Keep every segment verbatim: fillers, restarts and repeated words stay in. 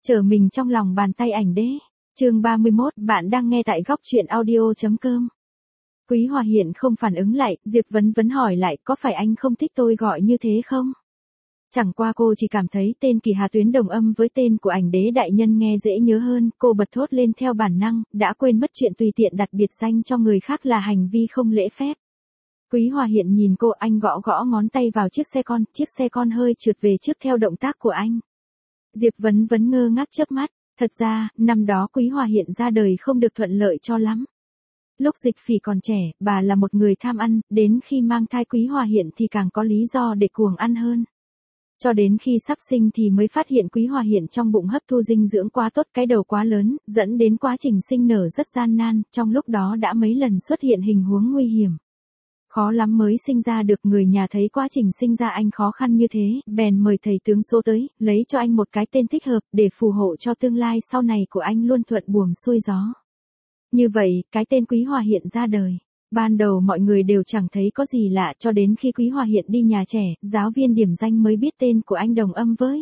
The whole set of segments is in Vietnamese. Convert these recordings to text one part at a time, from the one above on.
Trở mình trong lòng bàn tay ảnh đế. Chương ba mươi mốt, bạn đang nghe tại góc truyện audio.com. Quý Hòa Hiện không phản ứng lại, Diệp Vấn Vấn hỏi lại, có phải anh không thích tôi gọi như thế không? Chẳng qua cô chỉ cảm thấy tên Kỳ Hà Tuyến đồng âm với tên của ảnh đế đại nhân nghe dễ nhớ hơn, cô bật thốt lên theo bản năng, đã quên mất chuyện tùy tiện đặt biệt danh cho người khác là hành vi không lễ phép. Quý Hòa Hiện nhìn cô, anh gõ gõ ngón tay vào chiếc xe con, chiếc xe con hơi trượt về trước theo động tác của anh. Diệp Vấn Vấn ngơ ngác chớp mắt, thật ra, năm đó Quý Hòa Hiện ra đời không được thuận lợi cho lắm. Lúc Dịch Phỉ còn trẻ, bà là một người tham ăn, đến khi mang thai Quý Hòa Hiện thì càng có lý do để cuồng ăn hơn. Cho đến khi sắp sinh thì mới phát hiện Quý Hòa Hiện trong bụng hấp thu dinh dưỡng quá tốt, cái đầu quá lớn, dẫn đến quá trình sinh nở rất gian nan, trong lúc đó đã mấy lần xuất hiện hình huống nguy hiểm. Khó lắm mới sinh ra được, người nhà thấy quá trình sinh ra anh khó khăn như thế, bèn mời thầy tướng số tới, lấy cho anh một cái tên thích hợp, để phù hộ cho tương lai sau này của anh luôn thuận buồm xuôi gió. Như vậy, cái tên Quý Hòa Hiện ra đời. Ban đầu mọi người đều chẳng thấy có gì lạ, cho đến khi Quý Hòa Hiện đi nhà trẻ, giáo viên điểm danh mới biết tên của anh đồng âm với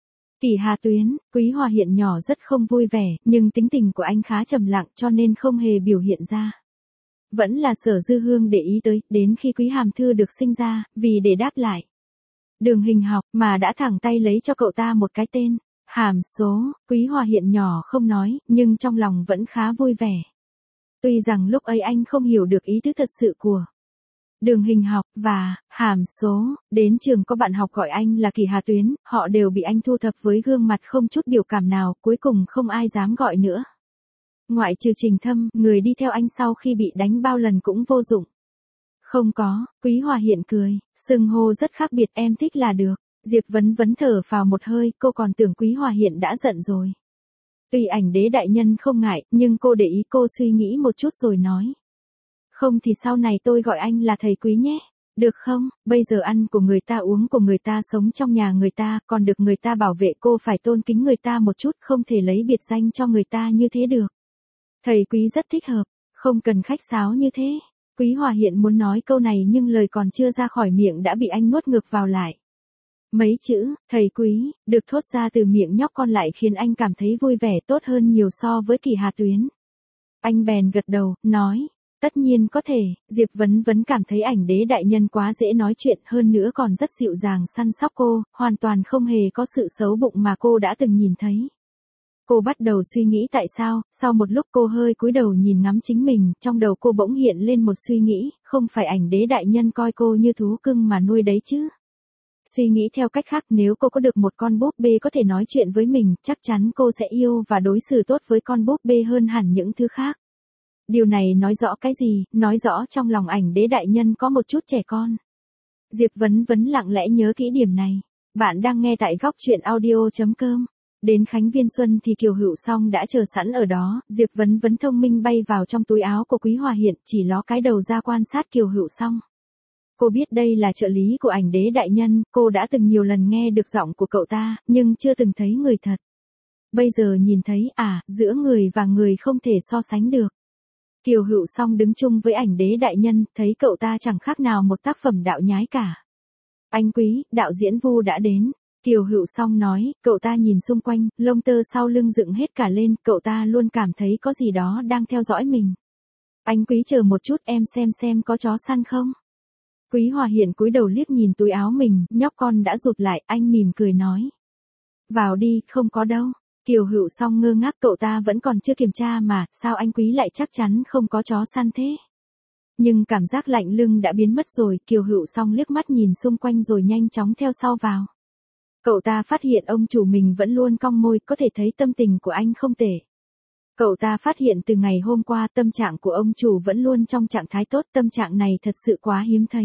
Kỳ Hà Tuyến. Quý Hòa Hiện nhỏ rất không vui vẻ, nhưng tính tình của anh khá trầm lặng cho nên không hề biểu hiện ra. Vẫn là Sở Dư Hương để ý tới, đến khi Quý Hàm Thư được sinh ra, vì để đáp lại Đường Hình Học mà đã thẳng tay lấy cho cậu ta một cái tên, Hàm Số. Quý Hòa Hiện nhỏ không nói, nhưng trong lòng vẫn khá vui vẻ. Tuy rằng lúc ấy anh không hiểu được ý tứ thật sự của Đường Hình Học và Hàm Số, đến trường có bạn học gọi anh là Kỳ Hà Tuyến, họ đều bị anh thu thập với gương mặt không chút biểu cảm nào, cuối cùng không ai dám gọi nữa. Ngoại trừ Trình Thâm, người đi theo anh sau khi bị đánh bao lần cũng vô dụng. Không có, Quý Hòa Hiện cười, xưng hô rất khác biệt, em thích là được. Diệp Vấn Vấn thở phào một hơi, cô còn tưởng Quý Hòa Hiện đã giận rồi. Tuy ảnh đế đại nhân không ngại, nhưng cô để ý, cô suy nghĩ một chút rồi nói. Không thì sau này tôi gọi anh là thầy Quý nhé. Được không, bây giờ ăn của người ta, uống của người ta, sống trong nhà người ta, còn được người ta bảo vệ, cô phải tôn kính người ta một chút, không thể lấy biệt danh cho người ta như thế được. Thầy Quý rất thích hợp, không cần khách sáo như thế. Quý Hòa Hiện muốn nói câu này nhưng lời còn chưa ra khỏi miệng đã bị anh nuốt ngược vào lại. Mấy chữ, thầy Quý, được thốt ra từ miệng nhóc con lại khiến anh cảm thấy vui vẻ tốt hơn nhiều so với Kỳ Hà Tuyến. Anh bèn gật đầu, nói, tất nhiên có thể. Diệp Vấn Vấn cảm thấy ảnh đế đại nhân quá dễ nói chuyện, hơn nữa còn rất dịu dàng săn sóc cô, hoàn toàn không hề có sự xấu bụng mà cô đã từng nhìn thấy. Cô bắt đầu suy nghĩ tại sao, sau một lúc cô hơi cúi đầu nhìn ngắm chính mình, trong đầu cô bỗng hiện lên một suy nghĩ, không phải ảnh đế đại nhân coi cô như thú cưng mà nuôi đấy chứ. Suy nghĩ theo cách khác, nếu cô có được một con búp bê có thể nói chuyện với mình, chắc chắn cô sẽ yêu và đối xử tốt với con búp bê hơn hẳn những thứ khác. Điều này nói rõ cái gì? Nói rõ trong lòng ảnh đế đại nhân có một chút trẻ con. Diệp Vấn Vấn lặng lẽ nhớ kỹ điểm này. Bạn đang nghe tại góc truyện audio.com. Đến Khánh Viên Xuân thì Kiều Hữu Song đã chờ sẵn ở đó, Diệp Vấn Vấn thông minh bay vào trong túi áo của Quý Hòa Hiện, chỉ ló cái đầu ra quan sát Kiều Hữu Song. Cô biết đây là trợ lý của ảnh đế đại nhân, cô đã từng nhiều lần nghe được giọng của cậu ta, nhưng chưa từng thấy người thật. Bây giờ nhìn thấy, à, giữa người và người không thể so sánh được. Kiều Hữu Song đứng chung với ảnh đế đại nhân, thấy cậu ta chẳng khác nào một tác phẩm đạo nhái cả. Anh Quý, đạo diễn Vu đã đến. Kiều Hữu Song nói, cậu ta nhìn xung quanh, lông tơ sau lưng dựng hết cả lên, cậu ta luôn cảm thấy có gì đó đang theo dõi mình. Anh Quý chờ một chút, em xem xem có chó săn không? Quý Hòa Hiện cúi đầu liếc nhìn túi áo mình, nhóc con đã rụt lại, anh mỉm cười nói. Vào đi, không có đâu. Kiều Hữu Song ngơ ngác, cậu ta vẫn còn chưa kiểm tra mà, sao anh Quý lại chắc chắn không có chó săn thế? Nhưng cảm giác lạnh lưng đã biến mất rồi, Kiều Hữu Song liếc mắt nhìn xung quanh rồi nhanh chóng theo sau vào. Cậu ta phát hiện ông chủ mình vẫn luôn cong môi, có thể thấy tâm tình của anh không tệ. Cậu ta phát hiện từ ngày hôm qua tâm trạng của ông chủ vẫn luôn trong trạng thái tốt, tâm trạng này thật sự quá hiếm thấy.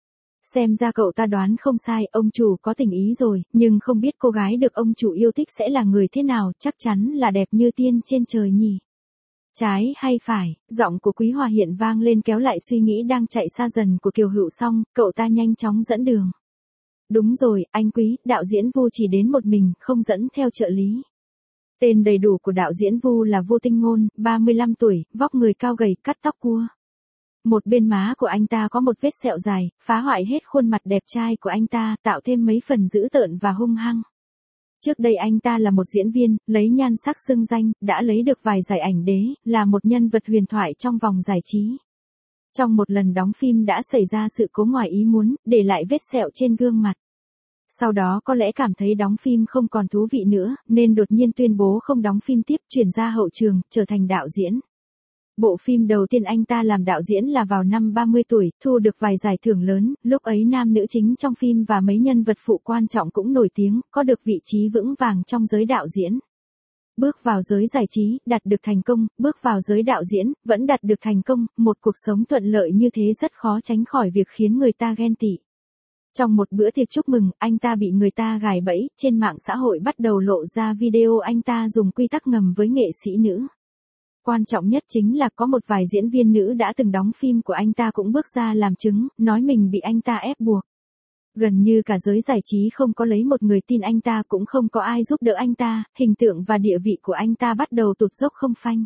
Xem ra cậu ta đoán không sai, ông chủ có tình ý rồi, nhưng không biết cô gái được ông chủ yêu thích sẽ là người thế nào, chắc chắn là đẹp như tiên trên trời nhỉ. Trái hay phải, giọng của Quý Hòa Hiện vang lên kéo lại suy nghĩ đang chạy xa dần của Kiều Hữu Song, cậu ta nhanh chóng dẫn đường. Đúng rồi, anh Quý, đạo diễn Vu chỉ đến một mình, không dẫn theo trợ lý. Tên đầy đủ của đạo diễn Vu là Vu Tinh Ngôn, ba mươi lăm tuổi, vóc người cao gầy, cắt tóc cua. Một bên má của anh ta có một vết sẹo dài, phá hoại hết khuôn mặt đẹp trai của anh ta, tạo thêm mấy phần dữ tợn và hung hăng. Trước đây anh ta là một diễn viên, lấy nhan sắc xưng danh, đã lấy được vài giải ảnh đế, là một nhân vật huyền thoại trong vòng giải trí. Trong một lần đóng phim đã xảy ra sự cố ngoài ý muốn, để lại vết sẹo trên gương mặt. Sau đó có lẽ cảm thấy đóng phim không còn thú vị nữa, nên đột nhiên tuyên bố không đóng phim tiếp, chuyển ra hậu trường, trở thành đạo diễn. Bộ phim đầu tiên anh ta làm đạo diễn là vào năm ba mươi tuổi, thu được vài giải thưởng lớn, lúc ấy nam nữ chính trong phim và mấy nhân vật phụ quan trọng cũng nổi tiếng, có được vị trí vững vàng trong giới đạo diễn. Bước vào giới giải trí, đạt được thành công, bước vào giới đạo diễn, vẫn đạt được thành công, một cuộc sống thuận lợi như thế rất khó tránh khỏi việc khiến người ta ghen tị. Trong một bữa tiệc chúc mừng, anh ta bị người ta gài bẫy, trên mạng xã hội bắt đầu lộ ra video anh ta dùng quy tắc ngầm với nghệ sĩ nữ. Quan trọng nhất chính là có một vài diễn viên nữ đã từng đóng phim của anh ta cũng bước ra làm chứng, nói mình bị anh ta ép buộc. Gần như cả giới giải trí không có lấy một người tin anh ta, cũng không có ai giúp đỡ anh ta, hình tượng và địa vị của anh ta bắt đầu tụt dốc không phanh.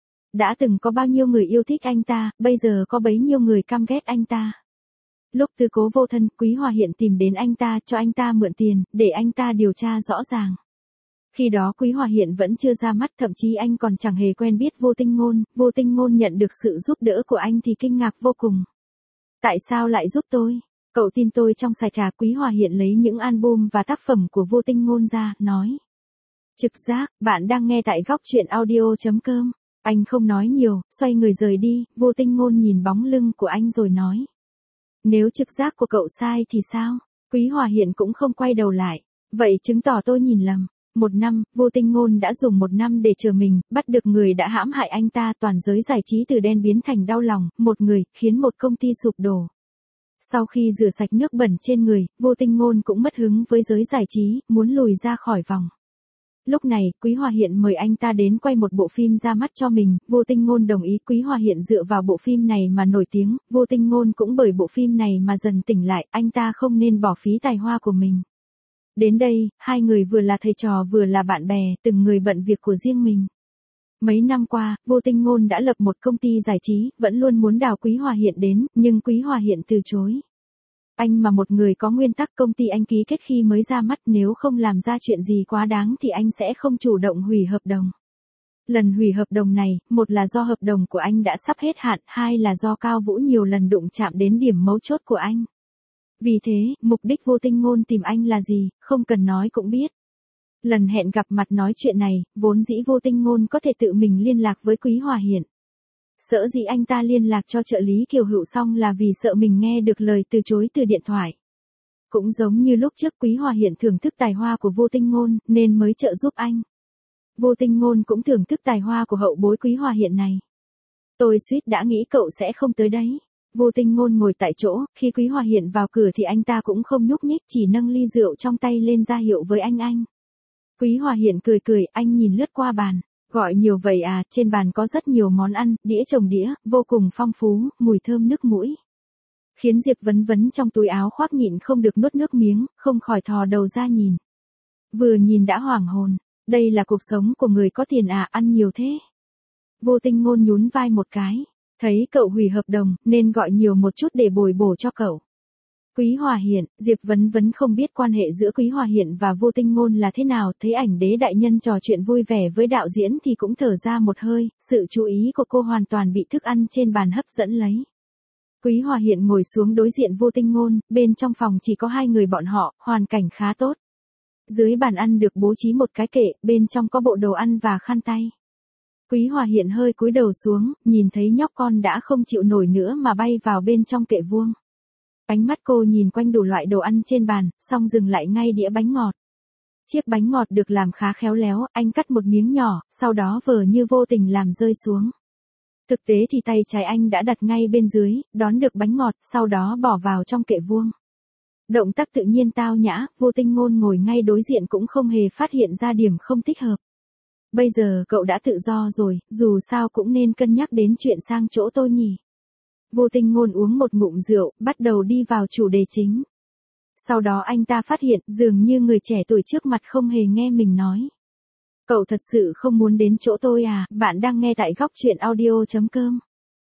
Đã từng có bao nhiêu người yêu thích anh ta, bây giờ có bấy nhiêu người căm ghét anh ta. Lúc tư cố vô thân, Quý Hòa Hiện tìm đến anh ta, cho anh ta mượn tiền, để anh ta điều tra rõ ràng. Khi đó Quý Hòa Hiện vẫn chưa ra mắt, thậm chí anh còn chẳng hề quen biết Vô Tinh Ngôn, Vô Tinh Ngôn nhận được sự giúp đỡ của anh thì kinh ngạc vô cùng. Tại sao lại giúp tôi? Cậu tin tôi trong sạch trà. Quý Hòa Hiện lấy những album và tác phẩm của Vô Tinh Ngôn ra, nói. Trực giác, bạn đang nghe tại góc truyện audio chấm com. Anh không nói nhiều, xoay người rời đi, Vô Tinh Ngôn nhìn bóng lưng của anh rồi nói. Nếu trực giác của cậu sai thì sao? Quý Hòa Hiện cũng không quay đầu lại. Vậy chứng tỏ tôi nhìn lầm. Một năm, Vô Tinh Ngôn đã dùng một năm để chờ mình, bắt được người đã hãm hại anh ta. Toàn giới giải trí từ đen biến thành đau lòng, một người, khiến một công ty sụp đổ. Sau khi rửa sạch nước bẩn trên người, Vô Tinh Ngôn cũng mất hứng với giới giải trí, muốn lùi ra khỏi vòng. Lúc này, Quý Hòa Hiện mời anh ta đến quay một bộ phim ra mắt cho mình, Vô Tinh Ngôn đồng ý. Quý Hòa Hiện dựa vào bộ phim này mà nổi tiếng, Vô Tinh Ngôn cũng bởi bộ phim này mà dần tỉnh lại, anh ta không nên bỏ phí tài hoa của mình. Đến đây, hai người vừa là thầy trò vừa là bạn bè, từng người bận việc của riêng mình. Mấy năm qua, Vô Tinh Ngôn đã lập một công ty giải trí, vẫn luôn muốn đào Quý Hòa Hiện đến, nhưng Quý Hòa Hiện từ chối. Anh mà một người có nguyên tắc, công ty anh ký kết khi mới ra mắt, nếu không làm ra chuyện gì quá đáng thì anh sẽ không chủ động hủy hợp đồng. Lần hủy hợp đồng này, một là do hợp đồng của anh đã sắp hết hạn, hai là do Cao Vũ nhiều lần đụng chạm đến điểm mấu chốt của anh. Vì thế, mục đích Vô Tinh Ngôn tìm anh là gì, không cần nói cũng biết. Lần hẹn gặp mặt nói chuyện này, vốn dĩ Vô Tinh Ngôn có thể tự mình liên lạc với Quý Hòa Hiện. Sở dĩ anh ta liên lạc cho trợ lý Kiều Hữu Song là vì sợ mình nghe được lời từ chối từ điện thoại. Cũng giống như lúc trước Quý Hòa Hiện thưởng thức tài hoa của Vô Tinh Ngôn, nên mới trợ giúp anh. Vô Tinh Ngôn cũng thưởng thức tài hoa của hậu bối Quý Hòa Hiện này. Tôi suýt đã nghĩ cậu sẽ không tới đấy. Vô Tinh Ngôn ngồi tại chỗ, khi Quý Hòa Hiện vào cửa thì anh ta cũng không nhúc nhích, chỉ nâng ly rượu trong tay lên ra hiệu với anh anh. Quý Hòa Hiện cười cười, anh nhìn lướt qua bàn. Gọi nhiều vậy à, trên bàn có rất nhiều món ăn, đĩa chồng đĩa, vô cùng phong phú, mùi thơm nước mũi. Khiến Diệp Vấn Vấn trong túi áo khoác nhịn không được nuốt nước miếng, không khỏi thò đầu ra nhìn. Vừa nhìn đã hoảng hồn, đây là cuộc sống của người có tiền à, ăn nhiều thế. Vô Tinh Ngôn nhún vai một cái, thấy cậu hủy hợp đồng, nên gọi nhiều một chút để bồi bổ cho cậu. Quý Hòa Hiện, Diệp Vấn Vấn không biết quan hệ giữa Quý Hòa Hiện và Vô Tinh Ngôn là thế nào, thấy ảnh đế đại nhân trò chuyện vui vẻ với đạo diễn thì cũng thở ra một hơi, sự chú ý của cô hoàn toàn bị thức ăn trên bàn hấp dẫn lấy. Quý Hòa Hiện ngồi xuống đối diện Vô Tinh Ngôn, bên trong phòng chỉ có hai người bọn họ, hoàn cảnh khá tốt. Dưới bàn ăn được bố trí một cái kệ, bên trong có bộ đồ ăn và khăn tay. Quý Hòa Hiện hơi cúi đầu xuống, nhìn thấy nhóc con đã không chịu nổi nữa mà bay vào bên trong kệ vuông. Ánh mắt cô nhìn quanh đủ loại đồ ăn trên bàn, xong dừng lại ngay đĩa bánh ngọt. Chiếc bánh ngọt được làm khá khéo léo, anh cắt một miếng nhỏ, sau đó vờ như vô tình làm rơi xuống. Thực tế thì tay trái anh đã đặt ngay bên dưới, đón được bánh ngọt, sau đó bỏ vào trong kệ vuông. Động tác tự nhiên tao nhã, Vô Tinh Ngôn ngồi ngay đối diện cũng không hề phát hiện ra điểm không thích hợp. Bây giờ cậu đã tự do rồi, dù sao cũng nên cân nhắc đến chuyện sang chỗ tôi nhỉ. Vô Tinh Ngôn uống một ngụm rượu, bắt đầu đi vào chủ đề chính. Sau đó anh ta phát hiện, dường như người trẻ tuổi trước mặt không hề nghe mình nói. Cậu thật sự không muốn đến chỗ tôi à, bạn đang nghe tại góc truyện audio chấm com.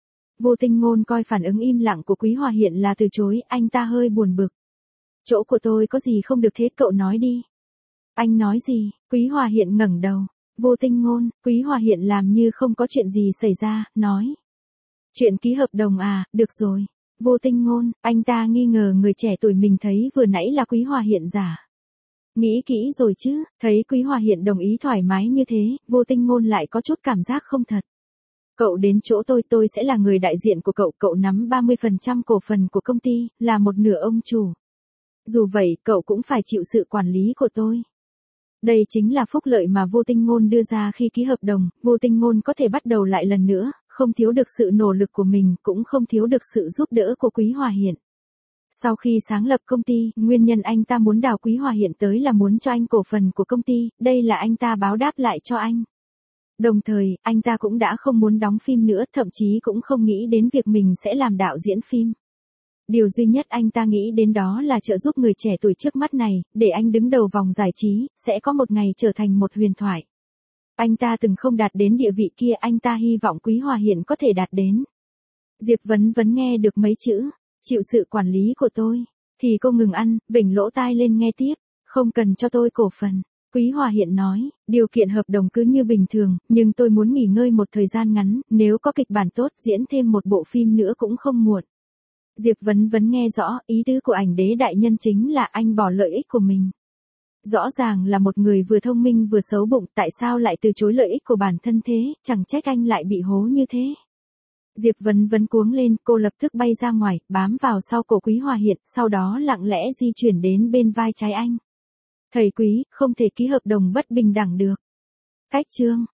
Vô Tinh Ngôn coi phản ứng im lặng của Quý Hòa Hiện là từ chối, anh ta hơi buồn bực. Chỗ của tôi có gì không được thế, cậu nói đi. Anh nói gì? Quý Hòa Hiện ngẩng đầu. Vô Tinh Ngôn. Quý Hòa Hiện làm như không có chuyện gì xảy ra, nói. Chuyện ký hợp đồng à, được rồi. Vô Tinh Ngôn, anh ta nghi ngờ người trẻ tuổi mình thấy vừa nãy là Quý Hòa Hiện giả. Nghĩ kỹ rồi chứ, thấy Quý Hòa Hiện đồng ý thoải mái như thế, Vô Tinh Ngôn lại có chút cảm giác không thật. Cậu đến chỗ tôi, tôi sẽ là người đại diện của cậu, cậu nắm ba mươi phần trăm cổ phần của công ty, là một nửa ông chủ. Dù vậy, cậu cũng phải chịu sự quản lý của tôi. Đây chính là phúc lợi mà Vô Tinh Ngôn đưa ra khi ký hợp đồng, Vô Tinh Ngôn có thể bắt đầu lại lần nữa, không thiếu được sự nỗ lực của mình, cũng không thiếu được sự giúp đỡ của Quý Hòa Hiện. Sau khi sáng lập công ty, nguyên nhân anh ta muốn đào Quý Hòa Hiện tới là muốn cho anh cổ phần của công ty, đây là anh ta báo đáp lại cho anh. Đồng thời, anh ta cũng đã không muốn đóng phim nữa, thậm chí cũng không nghĩ đến việc mình sẽ làm đạo diễn phim. Điều duy nhất anh ta nghĩ đến đó là trợ giúp người trẻ tuổi trước mắt này, để anh đứng đầu vòng giải trí, sẽ có một ngày trở thành một huyền thoại. Anh ta từng không đạt đến địa vị kia, anh ta hy vọng Quý Hòa Hiện có thể đạt đến. Diệp Vấn Vấn nghe được mấy chữ, chịu sự quản lý của tôi, thì cô ngừng ăn, vểnh lỗ tai lên nghe tiếp, không cần cho tôi cổ phần. Quý Hòa Hiện nói, điều kiện hợp đồng cứ như bình thường, nhưng tôi muốn nghỉ ngơi một thời gian ngắn, nếu có kịch bản tốt diễn thêm một bộ phim nữa cũng không muộn. Diệp Vấn Vấn nghe rõ, ý tứ của ảnh đế đại nhân chính là anh bỏ lợi ích của mình. Rõ ràng là một người vừa thông minh vừa xấu bụng, tại sao lại từ chối lợi ích của bản thân thế, chẳng trách anh lại bị hố như thế. Diệp Vấn Vấn cuống lên, cô lập tức bay ra ngoài, bám vào sau cổ Quý Hòa Hiện, sau đó lặng lẽ di chuyển đến bên vai trái anh. Thầy Quý, không thể ký hợp đồng bất bình đẳng được. Cách chương